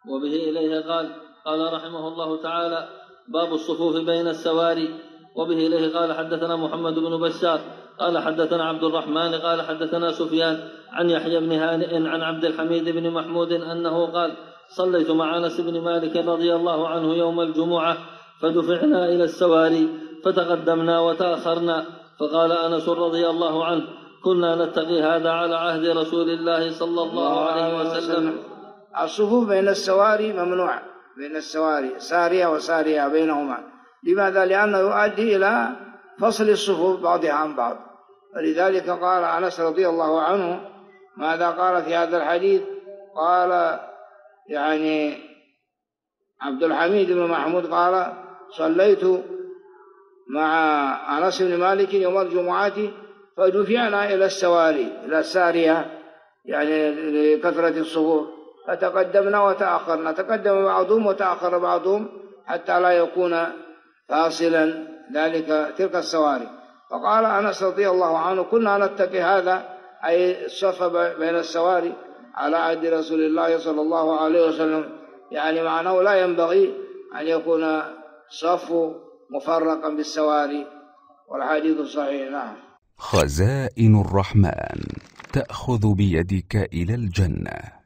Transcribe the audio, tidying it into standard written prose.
وبه إليه قال رحمه الله تعالى: باب الصفوف بين السواري. وبه إليه قال: حدثنا محمد بن بشار قال حدثنا عبد الرحمن قال حدثنا سفيان عن يحيى بن هانئ عن عبد الحميد بن محمود أنه قال: صليت مع أنس بن مالك رضي الله عنه يوم الجمعة، فدفعنا إلى السواري فتقدمنا وتأخرنا، فقال أنس رضي الله عنه: كنا نتقي هذا على عهد رسول الله صلى الله عليه وسلم. الصفوف بين السواري ممنوع، بين السواري سارية وسارية بينهما. لماذا؟ لأنه يؤدي إلى فصل الصفوف بعضها عن بعض. ولذلك قال أنس رضي الله عنه ماذا قال في هذا الحديث؟ قال يعني عبد الحميد بن محمود قال: صليت مع أنس بن مالك يوم الجمعة فدفعنا إلى السواري، إلى السارية يعني لكثرة الصفوف، فتقدمنا وتأخرنا، تقدم بعضهم وتأخر بعضهم حتى لا يكون فاصلا تلك السواري. فقال أنس رضي الله عنه: كنا نتقي هذا، أي الصف بين السواري على عهد رسول الله صلى الله عليه وسلم، يعني معناه لا ينبغي أن يكون صف مفرقا بالسواري، والحديث صحيح. نعم. خزائن الرحمن تأخذ بيدك إلى الجنة.